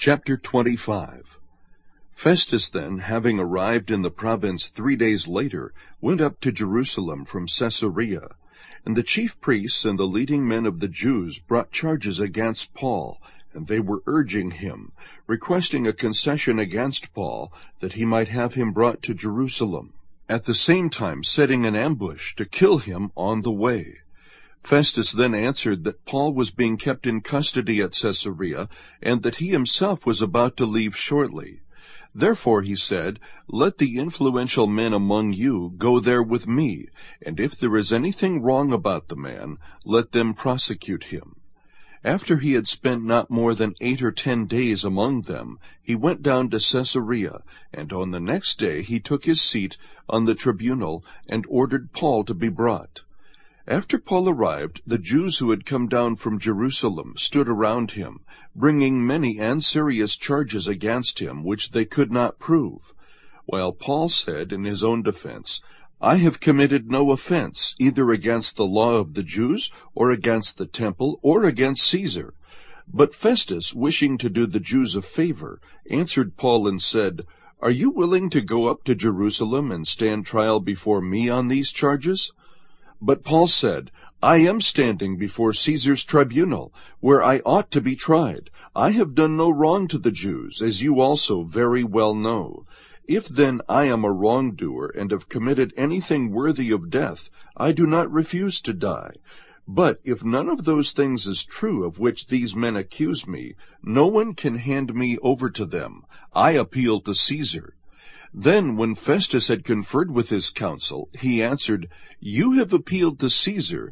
Chapter 25. Festus then, having arrived in the province 3 days later, went up to Jerusalem from Caesarea. And the chief priests and the leading men of the Jews brought charges against Paul, and they were urging him, requesting a concession against Paul, that he might have him brought to Jerusalem, at the same time setting an ambush to kill him on the way. Festus then answered that Paul was being kept in custody at Caesarea, and that he himself was about to leave shortly. Therefore, he said, "Let the influential men among you go there with me, and if there is anything wrong about the man, let them prosecute him." After he had spent not more than 8 or 10 days among them, he went down to Caesarea, and on the next day he took his seat on the tribunal and ordered Paul to be brought. After Paul arrived, the Jews who had come down from Jerusalem stood around him, bringing many and serious charges against him, which they could not prove. While Paul said in his own defense, "I have committed no offense, either against the law of the Jews, or against the temple, or against Caesar." But Festus, wishing to do the Jews a favor, answered Paul and said, "Are you willing to go up to Jerusalem and stand trial before me on these charges?" But Paul said, "I am standing before Caesar's tribunal, where I ought to be tried. I have done no wrong to the Jews, as you also very well know. If then I am a wrongdoer and have committed anything worthy of death, I do not refuse to die. But if none of those things is true of which these men accuse me, no one can hand me over to them. I appeal to Caesar." Then, when Festus had conferred with his council, he answered, "You have appealed to Caesar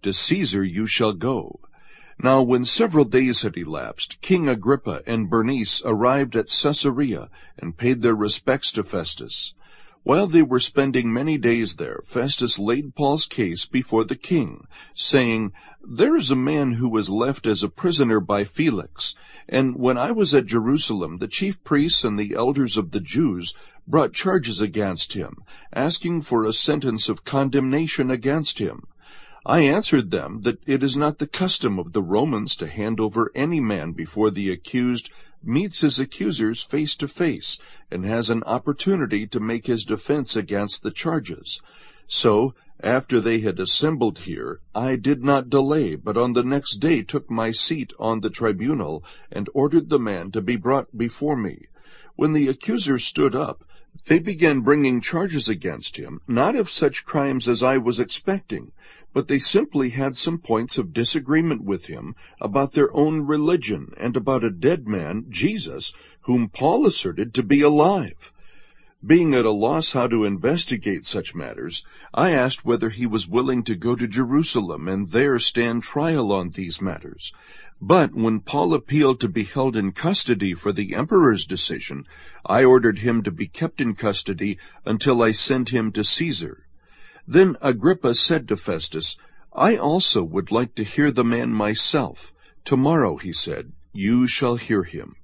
you shall go." Now when several days had elapsed, King Agrippa and Bernice arrived at Caesarea, and paid their respects to Festus. While they were spending many days there, Festus laid Paul's case before the king, saying, "There is a man who was left as a prisoner by Felix, and when I was at Jerusalem, the chief priests and the elders of the Jews brought charges against him, asking for a sentence of condemnation against him. I answered them that it is not the custom of the Romans to hand over any man before the accused meets his accusers face to face, and has an opportunity to make his defense against the charges. So, after they had assembled here, I did not delay, but on the next day took my seat on the tribunal, and ordered the man to be brought before me. When the accusers stood up, they began bringing charges against him, not of such crimes as I was expecting, but they simply had some points of disagreement with him about their own religion and about a dead man, Jesus, whom Paul asserted to be alive. Being at a loss how to investigate such matters, I asked whether he was willing to go to Jerusalem and there stand trial on these matters. But when Paul appealed to be held in custody for the emperor's decision, I ordered him to be kept in custody until I sent him to Caesar. Then Agrippa said to Festus, "I also would like to hear the man myself. Tomorrow," he said, "you shall hear him."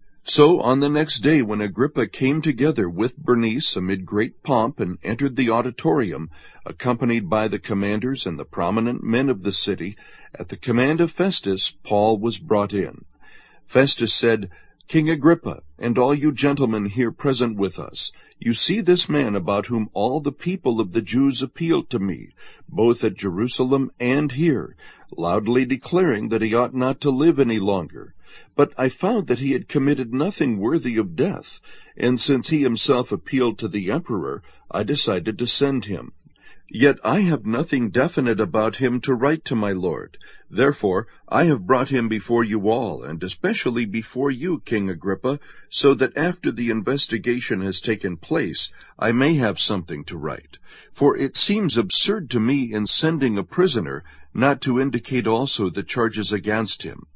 So on the next day, when Agrippa came together with Bernice amid great pomp and entered the auditorium, accompanied by the commanders and the prominent men of the city, at the command of Festus, Paul was brought in. Festus said, "King Agrippa, and all you gentlemen here present with us, you see this man about whom all the people of the Jews appealed to me, both at Jerusalem and here, loudly declaring that he ought not to live any longer. But I found that he had committed nothing worthy of death, and since he himself appealed to the emperor, I decided to send him. Yet I have nothing definite about him to write to my lord. Therefore I have brought him before you all, and especially before you, King Agrippa, so that after the investigation has taken place, I may have something to write. For it seems absurd to me in sending a prisoner not to indicate also the charges against him.